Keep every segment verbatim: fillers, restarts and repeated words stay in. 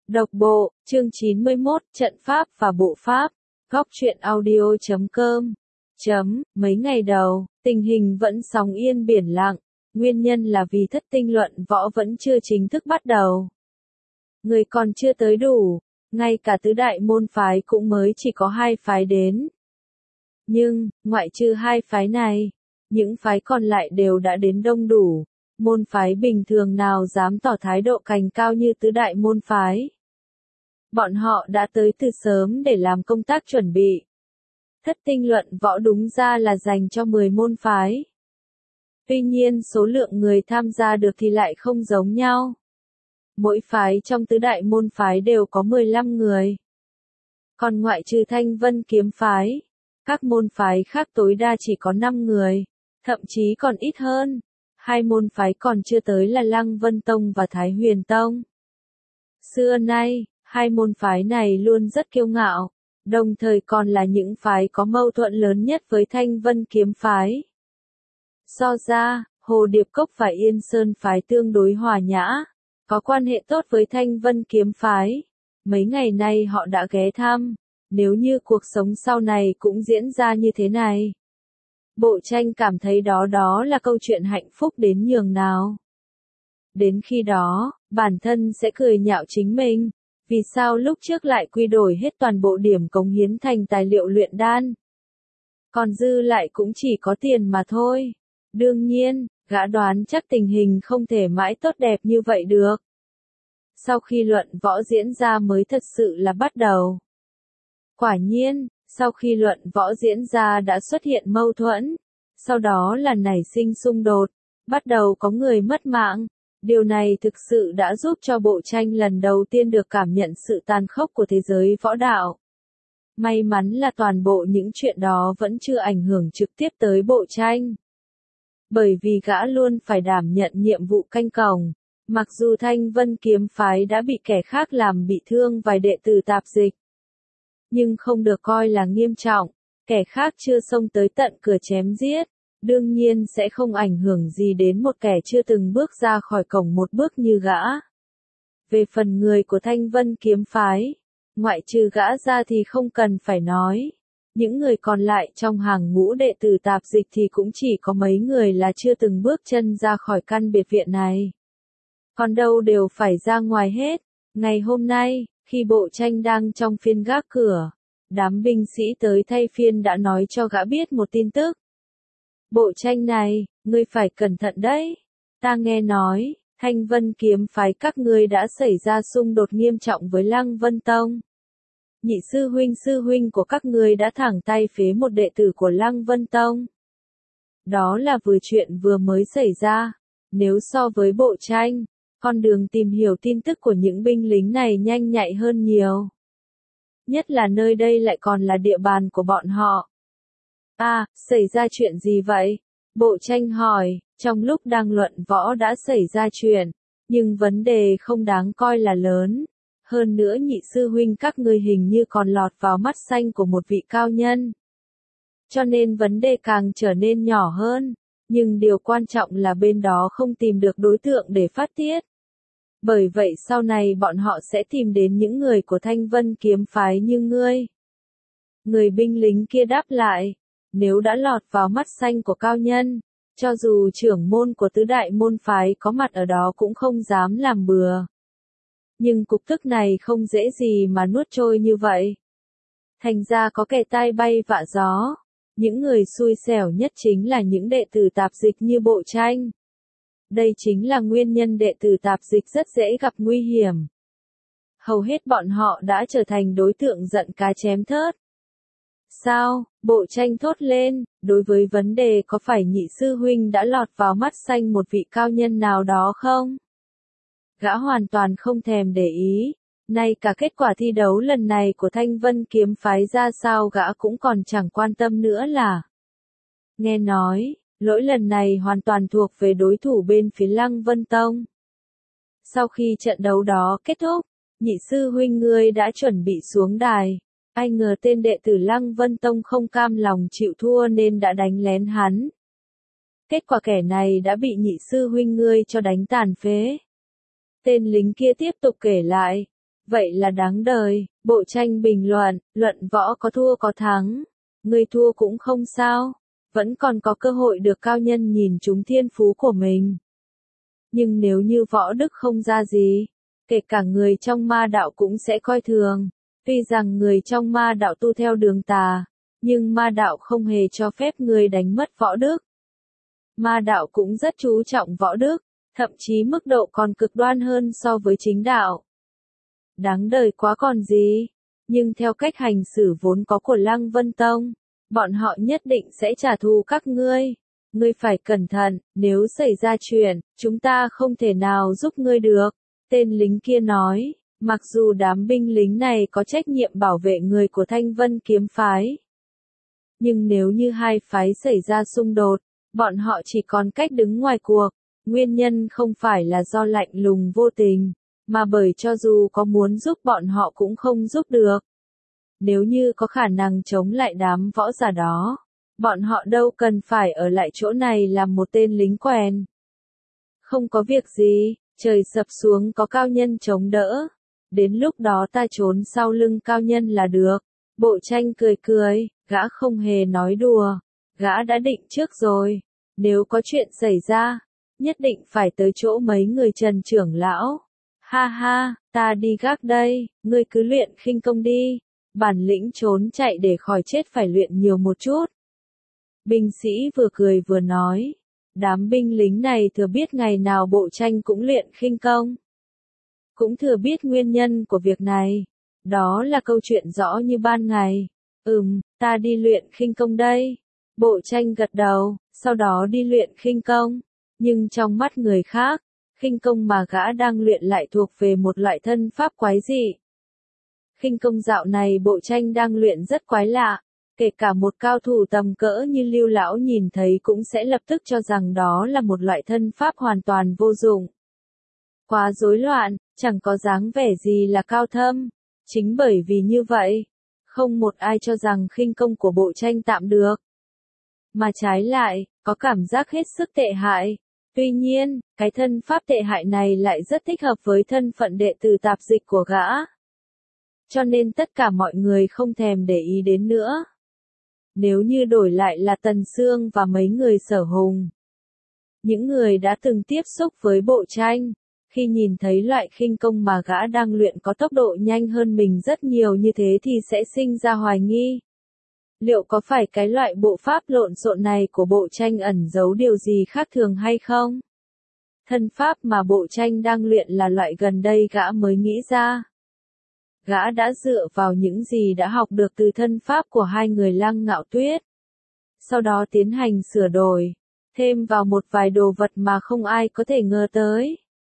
Độc bộ, chương chín mươi mốt, trận pháp và bộ pháp. Góc truyện audio chấm com. Chấm, mấy ngày đầu, tình hình vẫn sóng yên biển lặng, nguyên nhân là vì thất tinh luận võ vẫn chưa chính thức bắt đầu. Người còn chưa tới đủ, ngay cả tứ đại môn phái cũng mới chỉ có hai phái đến. Nhưng, ngoại trừ hai phái này, những phái còn lại đều đã đến đông đủ, môn phái bình thường nào dám tỏ thái độ cành cao như tứ đại môn phái. Bọn họ đã tới từ sớm để làm công tác chuẩn bị. Thất tinh luận võ đúng ra là dành cho mười môn phái. Tuy nhiên số lượng người tham gia được thì lại không giống nhau. Mỗi phái trong tứ đại môn phái đều có mười lăm người. Còn ngoại trừ Thanh Vân kiếm phái, các môn phái khác tối đa chỉ có năm người, thậm chí còn ít hơn. Hai môn phái còn chưa tới là Lăng Vân Tông và Thái Huyền Tông. Xưa nay, hai môn phái này luôn rất kiêu ngạo, đồng thời còn là những phái có mâu thuẫn lớn nhất với Thanh Vân kiếm phái. So ra, Hồ Điệp Cốc và Yên Sơn phái tương đối hòa nhã, có quan hệ tốt với Thanh Vân kiếm phái. Mấy ngày nay họ đã ghé thăm, nếu như cuộc sống sau này cũng diễn ra như thế này. Bộ Tranh cảm thấy đó đó là câu chuyện hạnh phúc đến nhường nào. Đến khi đó, bản thân sẽ cười nhạo chính mình, vì sao lúc trước lại quy đổi hết toàn bộ điểm cống hiến thành tài liệu luyện đan. Còn dư lại cũng chỉ có tiền mà thôi. Đương nhiên, gã đoán chắc tình hình không thể mãi tốt đẹp như vậy được. Sau khi luận võ diễn ra mới thật sự là bắt đầu. Quả nhiên, sau khi luận võ diễn ra đã xuất hiện mâu thuẫn, sau đó là nảy sinh xung đột, bắt đầu có người mất mạng. Điều này thực sự đã giúp cho Bộ Tranh lần đầu tiên được cảm nhận sự tàn khốc của thế giới võ đạo. May mắn là toàn bộ những chuyện đó vẫn chưa ảnh hưởng trực tiếp tới Bộ Tranh. Bởi vì gã luôn phải đảm nhận nhiệm vụ canh cổng, mặc dù Thanh Vân kiếm phái đã bị kẻ khác làm bị thương vài đệ tử tạp dịch. Nhưng không được coi là nghiêm trọng, kẻ khác chưa xông tới tận cửa chém giết. Đương nhiên sẽ không ảnh hưởng gì đến một kẻ chưa từng bước ra khỏi cổng một bước như gã. Về phần người của Thanh Vân kiếm phái, ngoại trừ gã ra thì không cần phải nói. Những người còn lại trong hàng ngũ đệ tử tạp dịch thì cũng chỉ có mấy người là chưa từng bước chân ra khỏi căn biệt viện này. Còn đâu đều phải ra ngoài hết. Ngày hôm nay, khi Bộ Tranh đang trong phiên gác cửa, đám binh sĩ tới thay phiên đã nói cho gã biết một tin tức. Bộ Tranh này, ngươi phải cẩn thận đấy. Ta nghe nói, Thanh Vân kiếm phái các ngươi đã xảy ra xung đột nghiêm trọng với Lăng Vân Tông. Nhị sư huynh sư huynh của các ngươi đã thẳng tay phế một đệ tử của Lăng Vân Tông. Đó là vừa chuyện vừa mới xảy ra. Nếu so với Bộ Tranh, con đường tìm hiểu tin tức của những binh lính này nhanh nhạy hơn nhiều. Nhất là nơi đây lại còn là địa bàn của bọn họ. À, xảy ra chuyện gì vậy? Bộ Tranh hỏi, trong lúc đang luận võ đã xảy ra chuyện, nhưng vấn đề không đáng coi là lớn. Hơn nữa nhị sư huynh các ngươi hình như còn lọt vào mắt xanh của một vị cao nhân. Cho nên vấn đề càng trở nên nhỏ hơn, nhưng điều quan trọng là bên đó không tìm được đối tượng để phát tiết. Bởi vậy sau này bọn họ sẽ tìm đến những người của Thanh Vân kiếm phái như ngươi. Người binh lính kia đáp lại. Nếu đã lọt vào mắt xanh của cao nhân, cho dù trưởng môn của tứ đại môn phái có mặt ở đó cũng không dám làm bừa. Nhưng cục tức này không dễ gì mà nuốt trôi như vậy. Thành ra có kẻ tai bay vạ gió. Những người xui xẻo nhất chính là những đệ tử tạp dịch như Bộ Tranh. Đây chính là nguyên nhân đệ tử tạp dịch rất dễ gặp nguy hiểm. Hầu hết bọn họ đã trở thành đối tượng giận cá chém thớt. Sao? Bộ Tranh thốt lên, đối với vấn đề có phải nhị sư huynh đã lọt vào mắt xanh một vị cao nhân nào đó không? Gã hoàn toàn không thèm để ý, nay cả kết quả thi đấu lần này của Thanh Vân kiếm phái ra sao gã cũng còn chẳng quan tâm nữa là. Nghe nói, lỗi lần này hoàn toàn thuộc về đối thủ bên phía Lăng Vân Tông. Sau khi trận đấu đó kết thúc, nhị sư huynh ngươi đã chuẩn bị xuống đài. Ai ngờ tên đệ tử Lăng Vân Tông không cam lòng chịu thua nên đã đánh lén hắn. Kết quả kẻ này đã bị nhị sư huynh ngươi cho đánh tàn phế. Tên lính kia tiếp tục kể lại. Vậy là đáng đời, bộ tranh bình luận, luận võ có thua có thắng. Người thua cũng không sao, vẫn còn có cơ hội được cao nhân nhìn trúng thiên phú của mình. Nhưng nếu như võ đức không ra gì, kể cả người trong ma đạo cũng sẽ coi thường. Tuy rằng người trong ma đạo tu theo đường tà, nhưng ma đạo không hề cho phép người đánh mất võ đức. Ma đạo cũng rất chú trọng võ đức, thậm chí mức độ còn cực đoan hơn so với chính đạo. Đáng đời quá còn gì, nhưng theo cách hành xử vốn có của Lăng Vân Tông, bọn họ nhất định sẽ trả thù các ngươi. Ngươi phải cẩn thận, nếu xảy ra chuyện, chúng ta không thể nào giúp ngươi được. Tên lính kia nói, mặc dù đám binh lính này có trách nhiệm bảo vệ người của Thanh Vân kiếm phái. Nhưng nếu như hai phái xảy ra xung đột, bọn họ chỉ còn cách đứng ngoài cuộc. Nguyên nhân không phải là do lạnh lùng vô tình, mà bởi cho dù có muốn giúp bọn họ cũng không giúp được. Nếu như có khả năng chống lại đám võ giả đó, bọn họ đâu cần phải ở lại chỗ này làm một tên lính quèn. Không có việc gì, trời sập xuống có cao nhân chống đỡ. Đến lúc đó ta trốn sau lưng cao nhân là được. Bộ tranh cười cười, gã không hề nói đùa. Gã đã định trước rồi, nếu có chuyện xảy ra, nhất định phải tới chỗ mấy người Trần trưởng lão. Ha ha, ta đi gác đây, ngươi cứ luyện khinh công đi. Bản lĩnh trốn chạy để khỏi chết phải luyện nhiều một chút. Binh sĩ vừa cười vừa nói. Đám binh lính này thừa biết ngày nào bộ tranh cũng luyện khinh công. Cũng thừa biết nguyên nhân của việc này. Đó là câu chuyện rõ như ban ngày. Ừm, ta đi luyện khinh công đây. Bộ tranh gật đầu, sau đó đi luyện khinh công. Nhưng trong mắt người khác, khinh công mà gã đang luyện lại thuộc về một loại thân pháp quái dị. Khinh công dạo này bộ tranh đang luyện rất quái lạ, kể cả một cao thủ tầm cỡ như Lưu lão nhìn thấy cũng sẽ lập tức cho rằng đó là một loại thân pháp hoàn toàn vô dụng. Quá rối loạn, chẳng có dáng vẻ gì là cao thâm. Chính bởi vì như vậy, không một ai cho rằng khinh công của bộ tranh tạm được. Mà trái lại, có cảm giác hết sức tệ hại. Tuy nhiên, cái thân pháp tệ hại này lại rất thích hợp với thân phận đệ tử tạp dịch của gã. Cho nên tất cả mọi người không thèm để ý đến nữa. Nếu như đổi lại là Tần Sương và mấy người Sở Hùng, những người đã từng tiếp xúc với bộ tranh, khi nhìn thấy loại khinh công mà gã đang luyện có tốc độ nhanh hơn mình rất nhiều như thế thì sẽ sinh ra hoài nghi. Liệu có phải cái loại bộ pháp lộn xộn này của bộ tranh ẩn giấu điều gì khác thường hay không? Thân pháp mà bộ tranh đang luyện là loại gần đây gã mới nghĩ ra. Gã đã dựa vào những gì đã học được từ thân pháp của hai người Lăng Ngạo Tuyết. Sau đó tiến hành sửa đổi, thêm vào một vài đồ vật mà không ai có thể ngờ tới.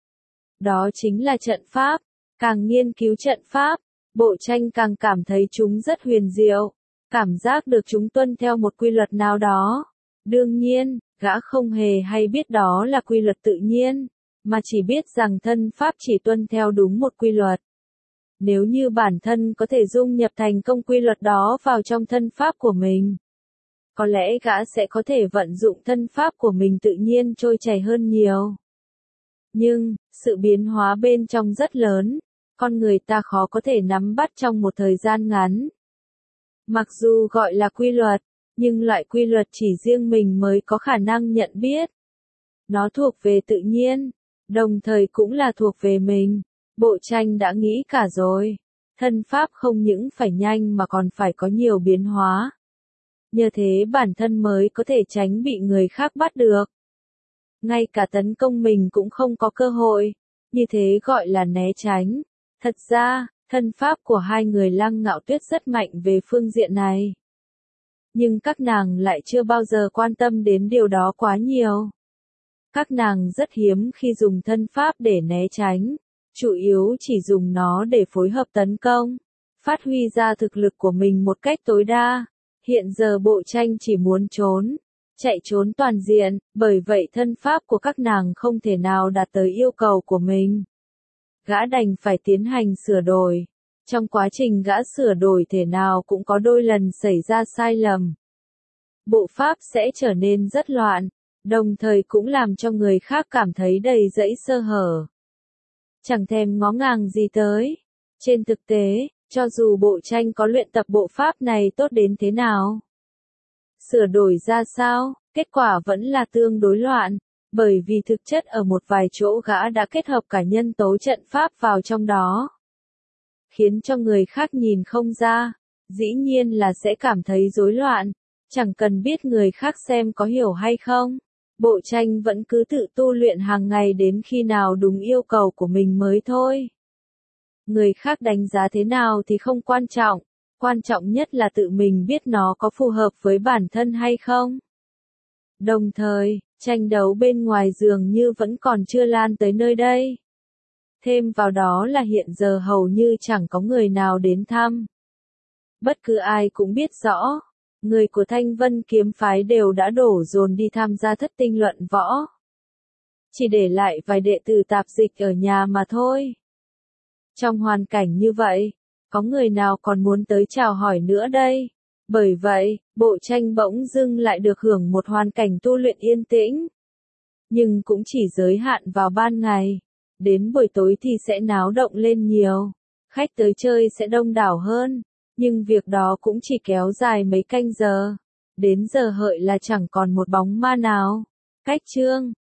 Đó chính là trận pháp. Càng nghiên cứu trận pháp, bộ tranh càng cảm thấy chúng rất huyền diệu. Cảm giác được chúng tuân theo một quy luật nào đó. Đương nhiên, gã không hề hay biết đó là quy luật tự nhiên, mà chỉ biết rằng thân pháp chỉ tuân theo đúng một quy luật. Nếu như bản thân có thể dung nhập thành công quy luật đó vào trong thân pháp của mình, có lẽ gã sẽ có thể vận dụng thân pháp của mình tự nhiên trôi chảy hơn nhiều. Nhưng, sự biến hóa bên trong rất lớn, con người ta khó có thể nắm bắt trong một thời gian ngắn. Mặc dù gọi là quy luật, nhưng loại quy luật chỉ riêng mình mới có khả năng nhận biết. Nó thuộc về tự nhiên, đồng thời cũng là thuộc về mình. Bộ tranh đã nghĩ cả rồi. Thân pháp không những phải nhanh mà còn phải có nhiều biến hóa. Như thế bản thân mới có thể tránh bị người khác bắt được. Ngay cả tấn công mình cũng không có cơ hội. Như thế gọi là né tránh. Thật ra, thân pháp của hai người Lăng Ngạo Tuyết rất mạnh về phương diện này. Nhưng các nàng lại chưa bao giờ quan tâm đến điều đó quá nhiều. Các nàng rất hiếm khi dùng thân pháp để né tránh. Chủ yếu chỉ dùng nó để phối hợp tấn công, phát huy ra thực lực của mình một cách tối đa. Hiện giờ bộ tranh chỉ muốn trốn, chạy trốn toàn diện, bởi vậy thân pháp của các nàng không thể nào đạt tới yêu cầu của mình. Gã đành phải tiến hành sửa đổi. Trong quá trình gã sửa đổi thể nào cũng có đôi lần xảy ra sai lầm. Bộ pháp sẽ trở nên rất loạn, đồng thời cũng làm cho người khác cảm thấy đầy rẫy sơ hở. Chẳng thèm ngó ngàng gì tới. Trên thực tế, cho dù bộ tranh có luyện tập bộ pháp này tốt đến thế nào, sửa đổi ra sao, kết quả vẫn là tương đối loạn, bởi vì thực chất ở một vài chỗ gã đã kết hợp cả nhân tố trận pháp vào trong đó, khiến cho người khác nhìn không ra, dĩ nhiên là sẽ cảm thấy rối loạn, chẳng cần biết người khác xem có hiểu hay không. Bộ tranh vẫn cứ tự tu luyện hàng ngày đến khi nào đúng yêu cầu của mình mới thôi. Người khác đánh giá thế nào thì không quan trọng, quan trọng nhất là tự mình biết nó có phù hợp với bản thân hay không. Đồng thời, tranh đấu bên ngoài dường như vẫn còn chưa lan tới nơi đây. Thêm vào đó là hiện giờ hầu như chẳng có người nào đến thăm. Bất cứ ai cũng biết rõ, người của Thanh Vân kiếm phái đều đã đổ dồn đi tham gia thất tinh luận võ. Chỉ để lại vài đệ tử tạp dịch ở nhà mà thôi. Trong hoàn cảnh như vậy, có người nào còn muốn tới chào hỏi nữa đây? Bởi vậy, bộ tranh bỗng dưng lại được hưởng một hoàn cảnh tu luyện yên tĩnh. Nhưng cũng chỉ giới hạn vào ban ngày. Đến buổi tối thì sẽ náo động lên nhiều. Khách tới chơi sẽ đông đảo hơn. Nhưng việc đó cũng chỉ kéo dài mấy canh giờ. Đến giờ hợi là chẳng còn một bóng ma nào. Cách chương